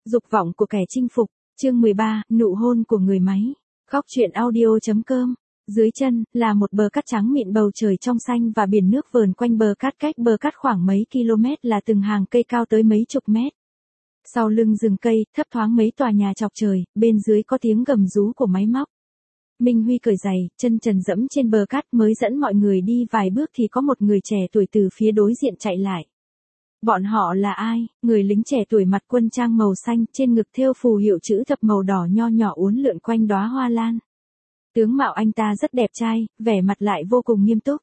Dục vọng của kẻ chinh phục, chương 13, nụ hôn của người máy. Góc truyện audio.com. Dưới chân, là một bờ cát trắng mịn, bầu trời trong xanh và biển nước vờn quanh bờ cát, cách bờ cát khoảng mấy km là từng hàng cây cao tới mấy chục mét. Sau lưng rừng cây, thấp thoáng mấy tòa nhà chọc trời, bên dưới có tiếng gầm rú của máy móc. Minh Huy cởi giày, chân trần dẫm trên bờ cát mới dẫn mọi người đi vài bước thì có một người trẻ tuổi từ phía đối diện chạy lại. Bọn họ là ai? Người lính trẻ tuổi mặc quân trang màu xanh, trên ngực thêu phù hiệu chữ thập màu đỏ nho nhỏ uốn lượn quanh đóa hoa lan. Tướng mạo anh ta rất đẹp trai, vẻ mặt lại vô cùng nghiêm túc.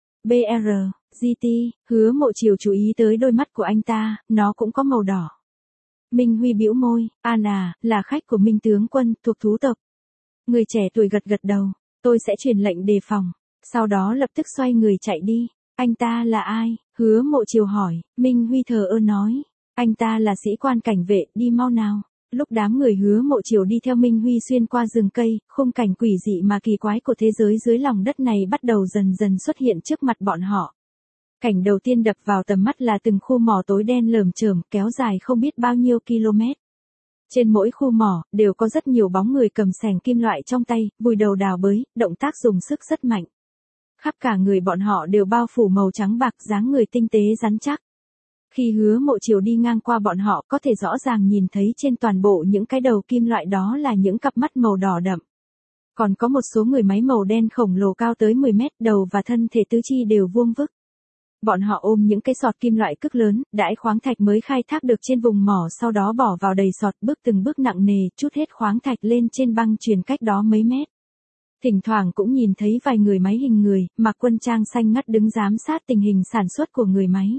BR, GT, Hứa Mộ Chiều chú ý tới đôi mắt của anh ta, nó cũng có màu đỏ. Minh Huy bĩu môi, An à, là khách của Minh tướng quân, thuộc thú tộc. Người trẻ tuổi gật gật đầu, tôi sẽ truyền lệnh đề phòng. Sau đó lập tức xoay người chạy đi. Anh ta là ai? Hứa Mộ Chiều hỏi. Minh Huy thờ ơ nói, anh ta là sĩ quan cảnh vệ, đi mau nào. Lúc đám người Hứa Mộ Chiều đi theo Minh Huy xuyên qua rừng cây, khung cảnh quỷ dị mà kỳ quái của thế giới dưới lòng đất này bắt đầu dần dần xuất hiện trước mặt bọn họ. Cảnh đầu tiên đập vào tầm mắt là từng khu mỏ tối đen lởm chởm, kéo dài không biết bao nhiêu km. Trên mỗi khu mỏ, đều có rất nhiều bóng người cầm xẻng kim loại trong tay, vùi đầu đào bới, động tác dùng sức rất mạnh. Khắp cả người bọn họ đều bao phủ màu trắng bạc, dáng người tinh tế rắn chắc. Khi Hứa Mộ Chiều đi ngang qua bọn họ, có thể rõ ràng nhìn thấy trên toàn bộ những cái đầu kim loại đó là những cặp mắt màu đỏ đậm. Còn có một số người máy màu đen khổng lồ cao tới 10 mét, đầu và thân thể tứ chi đều vuông vức. Bọn họ ôm những cái sọt kim loại cực lớn, đãi khoáng thạch mới khai thác được trên vùng mỏ, sau đó bỏ vào đầy sọt, bước từng bước nặng nề, trút hết khoáng thạch lên trên băng chuyền cách đó mấy mét. Thỉnh thoảng cũng nhìn thấy vài người máy hình người, mặc quân trang xanh ngắt đứng giám sát tình hình sản xuất của người máy.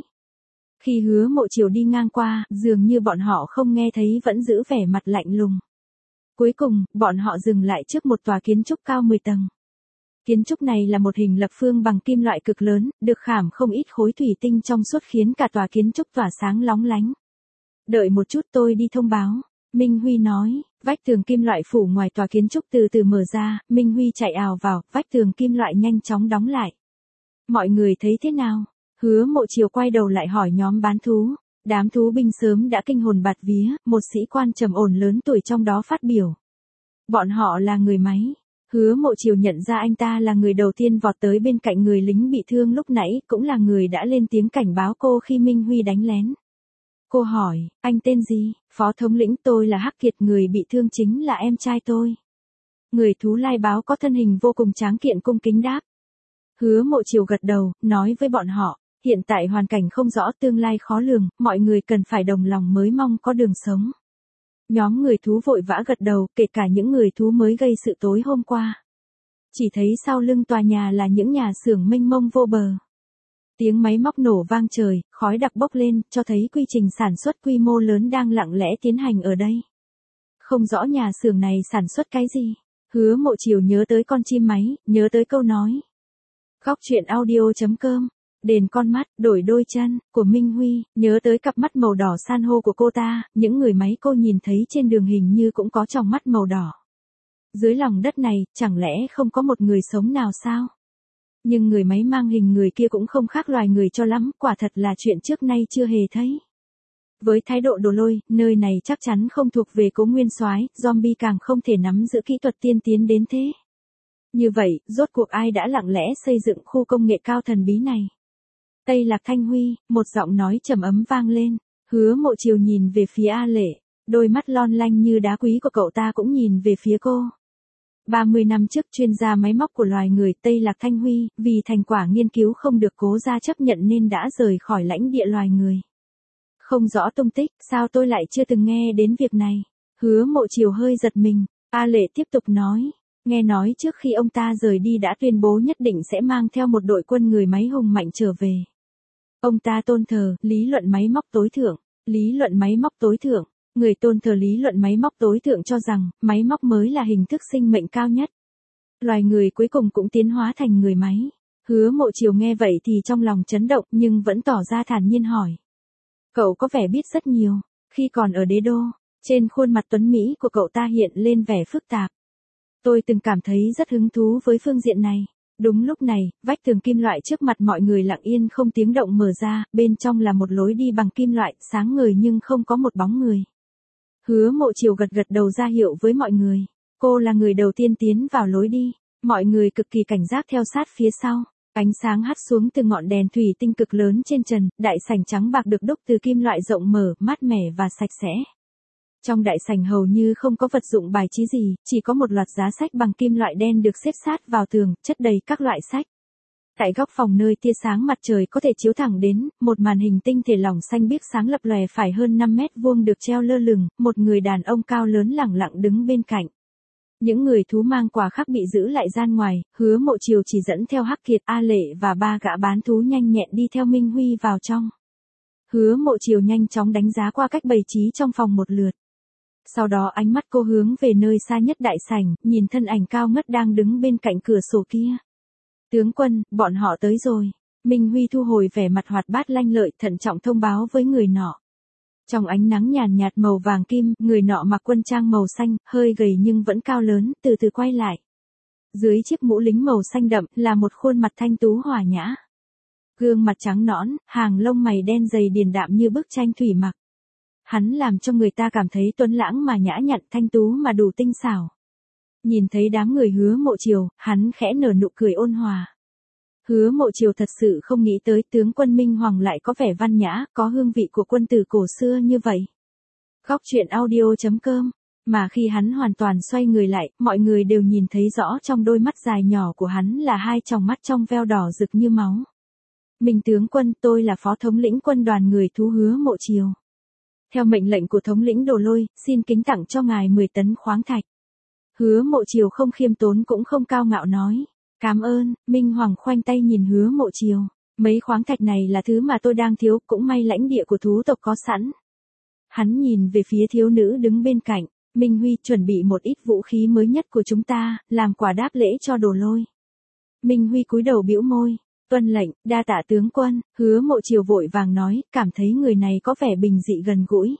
Khi Hứa Mộ Chiều đi ngang qua, dường như bọn họ không nghe thấy, vẫn giữ vẻ mặt lạnh lùng. Cuối cùng, bọn họ dừng lại trước một tòa kiến trúc cao 10 tầng. Kiến trúc này là một hình lập phương bằng kim loại cực lớn, được khảm không ít khối thủy tinh trong suốt khiến cả tòa kiến trúc tỏa sáng lóng lánh. Đợi một chút, tôi đi thông báo. Minh Huy nói, vách tường kim loại phủ ngoài tòa kiến trúc từ từ mở ra, Minh Huy chạy ào vào, vách tường kim loại nhanh chóng đóng lại. Mọi người thấy thế nào? Hứa Mộ Chiều quay đầu lại hỏi nhóm bán thú. Đám thú binh sớm đã kinh hồn bạt vía, một sĩ quan trầm ổn lớn tuổi trong đó phát biểu. Bọn họ là người máy. Hứa Mộ Chiều nhận ra anh ta là người đầu tiên vọt tới bên cạnh người lính bị thương lúc nãy, cũng là người đã lên tiếng cảnh báo cô khi Minh Huy đánh lén. Cô hỏi, anh tên gì? Phó thống lĩnh, tôi là Hắc Kiệt, người bị thương chính là em trai tôi. Người thú lai báo có thân hình vô cùng tráng kiện cung kính đáp. Hứa Mộ Chiều gật đầu, nói với bọn họ, hiện tại hoàn cảnh không rõ, tương lai khó lường, mọi người cần phải đồng lòng mới mong có đường sống. Nhóm người thú vội vã gật đầu, kể cả những người thú mới gây sự tối hôm qua. Chỉ thấy sau lưng tòa nhà là những nhà xưởng mênh mông vô bờ. Tiếng máy móc nổ vang trời, khói đặc bốc lên, cho thấy quy trình sản xuất quy mô lớn đang lặng lẽ tiến hành ở đây. Không rõ nhà xưởng này sản xuất cái gì. Hứa Mộ Chiều nhớ tới con chim máy, nhớ tới câu nói. Góc truyện audio.com. Đền con mắt, đổi đôi chân, của Minh Huy, nhớ tới cặp mắt màu đỏ san hô của cô ta, những người máy cô nhìn thấy trên đường hình như cũng có tròng mắt màu đỏ. Dưới lòng đất này, chẳng lẽ không có một người sống nào sao? Nhưng người máy mang hình người kia cũng không khác loài người cho lắm, quả thật là chuyện trước nay chưa hề thấy. Với thái độ đồ lôi, nơi này chắc chắn không thuộc về Cố Nguyên Soái, zombie càng không thể nắm giữ kỹ thuật tiên tiến đến thế. Như vậy, rốt cuộc ai đã lặng lẽ xây dựng khu công nghệ cao thần bí này? Tây Lạc Thanh Huy, một giọng nói trầm ấm vang lên. Hứa Mộ Chiều nhìn về phía A Lệ, đôi mắt lon lanh như đá quý của cậu ta cũng nhìn về phía cô. 30 năm trước, chuyên gia máy móc của loài người Tây Lạc Thanh Huy, vì thành quả nghiên cứu không được Cố gia chấp nhận nên đã rời khỏi lãnh địa loài người. Không rõ tung tích, sao tôi lại chưa từng nghe đến việc này? Hứa Mộ Chiều hơi giật mình. A Lệ tiếp tục nói. Nghe nói trước khi ông ta rời đi đã tuyên bố nhất định sẽ mang theo một đội quân người máy hùng mạnh trở về. Ông ta tôn thờ lý luận máy móc tối thượng. Lý luận máy móc tối thượng. Người tôn thờ lý luận máy móc tối thượng cho rằng máy móc mới là hình thức sinh mệnh cao nhất. Loài người cuối cùng cũng tiến hóa thành người máy. Hứa Mộ Chiều nghe vậy thì trong lòng chấn động nhưng vẫn tỏ ra thản nhiên hỏi. Cậu có vẻ biết rất nhiều. Khi còn ở Đế Đô, trên khuôn mặt tuấn Mỹ của cậu ta hiện lên vẻ phức tạp. Tôi từng cảm thấy rất hứng thú với phương diện này. Đúng lúc này, vách tường kim loại trước mặt mọi người lặng yên không tiếng động mở ra, bên trong là một lối đi bằng kim loại, sáng ngời nhưng không có một bóng người. Hứa Mộ Chiều gật gật đầu ra hiệu với mọi người. Cô là người đầu tiên tiến vào lối đi. Mọi người cực kỳ cảnh giác theo sát phía sau. Ánh sáng hắt xuống từ ngọn đèn thủy tinh cực lớn trên trần, đại sảnh trắng bạc được đúc từ kim loại rộng mở, mát mẻ và sạch sẽ. Trong đại sảnh hầu như không có vật dụng bài trí gì, chỉ có một loạt giá sách bằng kim loại đen được xếp sát vào tường, chất đầy các loại sách. Tại góc phòng nơi tia sáng mặt trời có thể chiếu thẳng đến, một màn hình tinh thể lỏng xanh biếc sáng lập lòe phải hơn 5 mét vuông được treo lơ lửng, một người đàn ông cao lớn lẳng lặng đứng bên cạnh. Những người thú mang quà khác bị giữ lại gian ngoài, Hứa Mộ Chiều chỉ dẫn theo Hắc Kiệt, A Lệ và 3 gã bán thú nhanh nhẹn đi theo Minh Huy vào trong. Hứa Mộ Chiều nhanh chóng đánh giá qua cách bày trí trong phòng một lượt. Sau đó ánh mắt cô hướng về nơi xa nhất đại sảnh, nhìn thân ảnh cao ngất đang đứng bên cạnh cửa sổ kia. Tướng quân, bọn họ tới rồi. Minh Huy thu hồi vẻ mặt hoạt bát lanh lợi, thận trọng thông báo với người nọ. Trong ánh nắng nhàn nhạt màu vàng kim, người nọ mặc quân trang màu xanh, hơi gầy nhưng vẫn cao lớn, từ từ quay lại. Dưới chiếc mũ lính màu xanh đậm là một khuôn mặt thanh tú hòa nhã. Gương mặt trắng nõn, hàng lông mày đen dày điềm đạm như bức tranh thủy mặc. Hắn làm cho người ta cảm thấy tuấn lãng mà nhã nhặn, thanh tú mà đủ tinh xảo. Nhìn thấy đám người Hứa Mộ Chiều, hắn khẽ nở nụ cười ôn hòa. Hứa Mộ Chiều thật sự không nghĩ tới tướng quân Minh Hoàng lại có vẻ văn nhã, có hương vị của quân tử cổ xưa như vậy. Góc truyện audio.com. Mà khi hắn hoàn toàn xoay người lại, mọi người đều nhìn thấy rõ trong đôi mắt dài nhỏ của hắn là hai tròng mắt trong veo đỏ rực như máu. Minh tướng quân, tôi là phó thống lĩnh quân đoàn người thú Hứa Mộ Chiều. Theo mệnh lệnh của thống lĩnh Đồ Lôi, xin kính tặng cho ngài 10 tấn khoáng thạch. Hứa Mộ Chiều không khiêm tốn cũng không cao ngạo nói. Cảm ơn. Minh Hoàng khoanh tay nhìn Hứa Mộ Chiều. Mấy khoáng thạch này là thứ mà tôi đang thiếu, cũng may lãnh địa của thú tộc có sẵn. Hắn nhìn về phía thiếu nữ đứng bên cạnh. Minh Huy, chuẩn bị một ít vũ khí mới nhất của chúng ta, làm quà đáp lễ cho Đồ Lôi. Minh Huy cúi đầu bĩu môi. Tuân lệnh, đa tạ tướng quân. Hứa Mộ Chiều vội vàng nói, cảm thấy người này có vẻ bình dị gần gũi.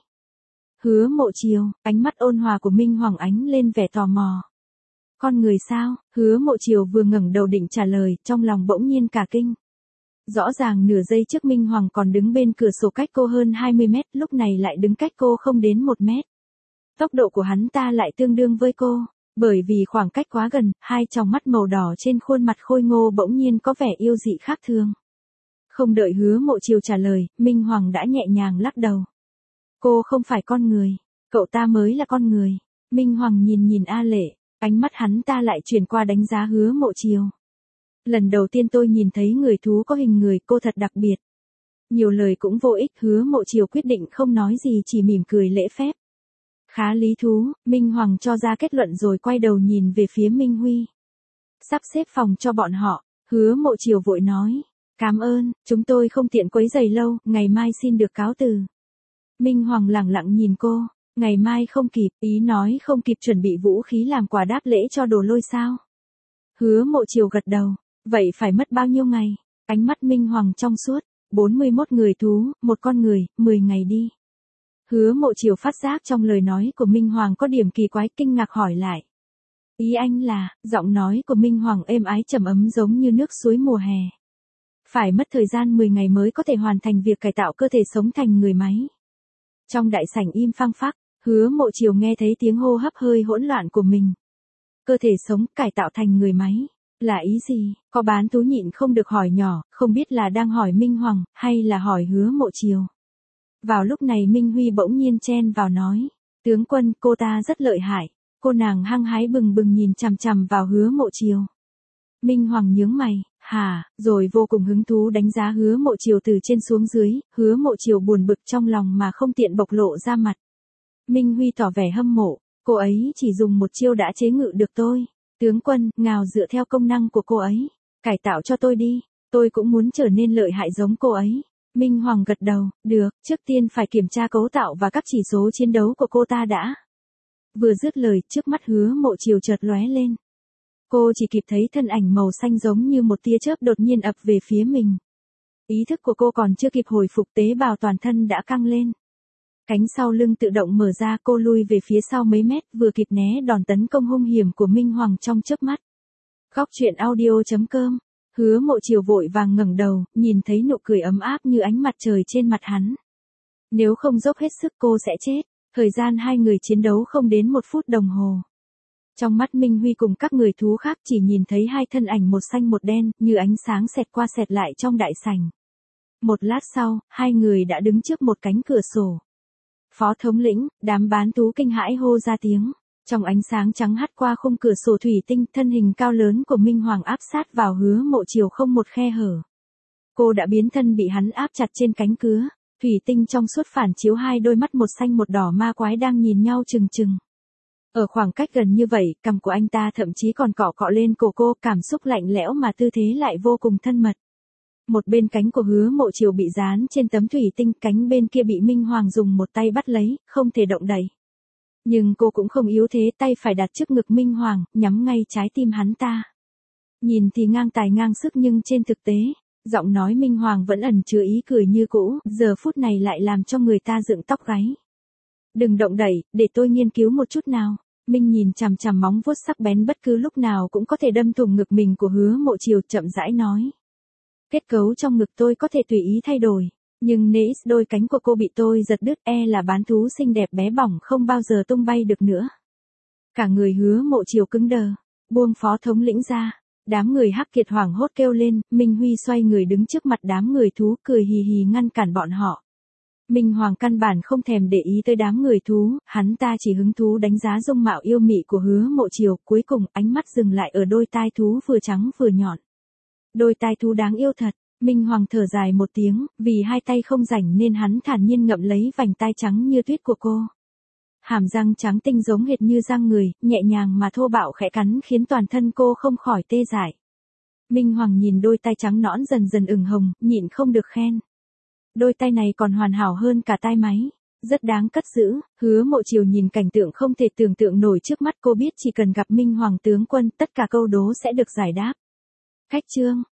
Hứa Mộ Chiều, ánh mắt ôn hòa của Minh Hoàng ánh lên vẻ tò mò. Con người sao? Hứa Mộ Chiều vừa ngẩng đầu định trả lời, trong lòng bỗng nhiên cả kinh. Rõ ràng nửa giây trước Minh Hoàng còn đứng bên cửa sổ cách cô hơn 20 mét, lúc này lại đứng cách cô không đến 1 mét. Tốc độ của hắn ta lại tương đương với cô. Bởi vì khoảng cách quá gần, hai tròng mắt màu đỏ trên khuôn mặt khôi ngô bỗng nhiên có vẻ yêu dị khác thường. Không đợi Hứa Mộ Chiều trả lời, Minh Hoàng đã nhẹ nhàng lắc đầu. Cô không phải con người, cậu ta mới là con người. Minh Hoàng nhìn A Lệ, ánh mắt hắn ta lại chuyển qua đánh giá Hứa Mộ Chiều. Lần đầu tiên tôi nhìn thấy người thú có hình người, cô thật đặc biệt. Nhiều lời cũng vô ích, Hứa Mộ Chiều quyết định không nói gì, chỉ mỉm cười lễ phép. Khá lý thú, Minh Hoàng cho ra kết luận rồi quay đầu nhìn về phía Minh Huy. Sắp xếp phòng cho bọn họ, Hứa Mộ Chiều vội nói. Cảm ơn, chúng tôi không tiện quấy rầy lâu, ngày mai xin được cáo từ. Minh Hoàng lẳng lặng nhìn cô, ngày mai không kịp, ý nói không kịp chuẩn bị vũ khí làm quà đáp lễ cho Đồ Lôi sao? Hứa Mộ Chiều gật đầu, vậy phải mất bao nhiêu ngày? Ánh mắt Minh Hoàng trong suốt, 41 người thú, một con người, 10 ngày đi. Hứa Mộ Chiều phát giác trong lời nói của Minh Hoàng có điểm kỳ quái, kinh ngạc hỏi lại. Ý anh là, giọng nói của Minh Hoàng êm ái trầm ấm giống như nước suối mùa hè. Phải mất thời gian 10 ngày mới có thể hoàn thành việc cải tạo cơ thể sống thành người máy. Trong đại sảnh im phăng phắc, Hứa Mộ Chiều nghe thấy tiếng hô hấp hơi hỗn loạn của mình. Cơ thể sống cải tạo thành người máy. Là ý gì? Có bán thú nhịn không được hỏi nhỏ, không biết là đang hỏi Minh Hoàng, hay là hỏi Hứa Mộ Chiều. Vào lúc này Minh Huy bỗng nhiên chen vào nói. Tướng quân, cô ta rất lợi hại. Cô nàng hăng hái bừng bừng nhìn chằm chằm vào Hứa Mộ Chiều. Minh Hoàng nhướng mày, hả, rồi vô cùng hứng thú đánh giá Hứa Mộ Chiều từ trên xuống dưới, Hứa Mộ Chiều buồn bực trong lòng mà không tiện bộc lộ ra mặt. Minh Huy tỏ vẻ hâm mộ, cô ấy chỉ dùng một chiêu đã chế ngự được tôi. Tướng quân, ngào dựa theo công năng của cô ấy, cải tạo cho tôi đi, tôi cũng muốn trở nên lợi hại giống cô ấy. Minh Hoàng gật đầu, được, trước tiên phải kiểm tra cấu tạo và các chỉ số chiến đấu của cô ta đã. Vừa dứt lời, trước mắt Hứa Mộ Chiều chợt lóe lên. Cô chỉ kịp thấy thân ảnh màu xanh giống như một tia chớp đột nhiên ập về phía mình. Ý thức của cô còn chưa kịp hồi phục, tế bào toàn thân đã căng lên. Cánh sau lưng tự động mở ra, cô lui về phía sau mấy mét, vừa kịp né đòn tấn công hung hiểm của Minh Hoàng trong chớp mắt. Góc truyện audio.com. Hứa Mộ Chiều vội vàng ngẩng đầu, nhìn thấy nụ cười ấm áp như ánh mặt trời trên mặt hắn. Nếu không dốc hết sức cô sẽ chết. Thời gian hai người chiến đấu không đến 1 phút đồng hồ. Trong mắt Minh Huy cùng các người thú khác chỉ nhìn thấy hai thân ảnh một xanh một đen, như ánh sáng xẹt qua xẹt lại trong đại sảnh. Một lát sau, hai người đã đứng trước một cánh cửa sổ. Phó thống lĩnh, đám bán thú kinh hãi hô ra tiếng. Trong ánh sáng trắng hắt qua khung cửa sổ thủy tinh, thân hình cao lớn của Minh Hoàng áp sát vào Hứa Mộ Chiều không một khe hở. Cô đã biến thân bị hắn áp chặt trên cánh cửa. Thủy tinh trong suốt phản chiếu hai đôi mắt một xanh một đỏ ma quái đang nhìn nhau chừng chừng. Ở khoảng cách gần như vậy, cằm của anh ta thậm chí còn cọ cọ lên cổ cô, cảm xúc lạnh lẽo mà tư thế lại vô cùng thân mật. Một bên cánh của Hứa Mộ Chiều bị dán trên tấm thủy tinh, cánh bên kia bị Minh Hoàng dùng một tay bắt lấy, không thể động đậy. Nhưng cô cũng không yếu thế, tay phải đặt trước ngực Minh Hoàng, nhắm ngay trái tim hắn ta. Nhìn thì ngang tài ngang sức nhưng trên thực tế, giọng nói Minh Hoàng vẫn ẩn chứa ý cười như cũ, giờ phút này lại làm cho người ta dựng tóc gáy. Đừng động đậy, để tôi nghiên cứu một chút nào. Minh nhìn chằm chằm móng vuốt sắc bén bất cứ lúc nào cũng có thể đâm thủng ngực mình của Hứa Mộ Chiều, chậm rãi nói. Kết cấu trong ngực tôi có thể tùy ý thay đổi, nhưng nếu đôi cánh của cô bị tôi giật đứt, là bán thú xinh đẹp bé bỏng không bao giờ tung bay được nữa. Cả người Hứa Mộ Chiều cứng đờ, buông phó thống lĩnh ra. Đám người Hắc Kiệt hoảng hốt kêu lên, Minh Huy xoay người đứng trước mặt đám người thú, cười hì hì ngăn cản bọn họ. Minh Hoàng căn bản không thèm để ý tới đám người thú, hắn ta chỉ hứng thú đánh giá dung mạo yêu mị của Hứa Mộ Chiều, cuối cùng ánh mắt dừng lại ở đôi tai thú vừa trắng vừa nhọn. Đôi tai thú đáng yêu thật. Minh Hoàng thở dài một tiếng, vì hai tay không rảnh nên hắn thản nhiên ngậm lấy vành tai trắng như tuyết của cô. Hàm răng trắng tinh giống hệt như răng người, nhẹ nhàng mà thô bạo khẽ cắn khiến toàn thân cô không khỏi tê dại. Minh Hoàng nhìn đôi tay trắng nõn dần dần ửng hồng, nhịn không được khen. Đôi tay này còn hoàn hảo hơn cả tai máy, rất đáng cất giữ. Hứa Mộ Chiều nhìn cảnh tượng không thể tưởng tượng nổi trước mắt, cô biết chỉ cần gặp Minh Hoàng tướng quân, tất cả câu đố sẽ được giải đáp. Khách chương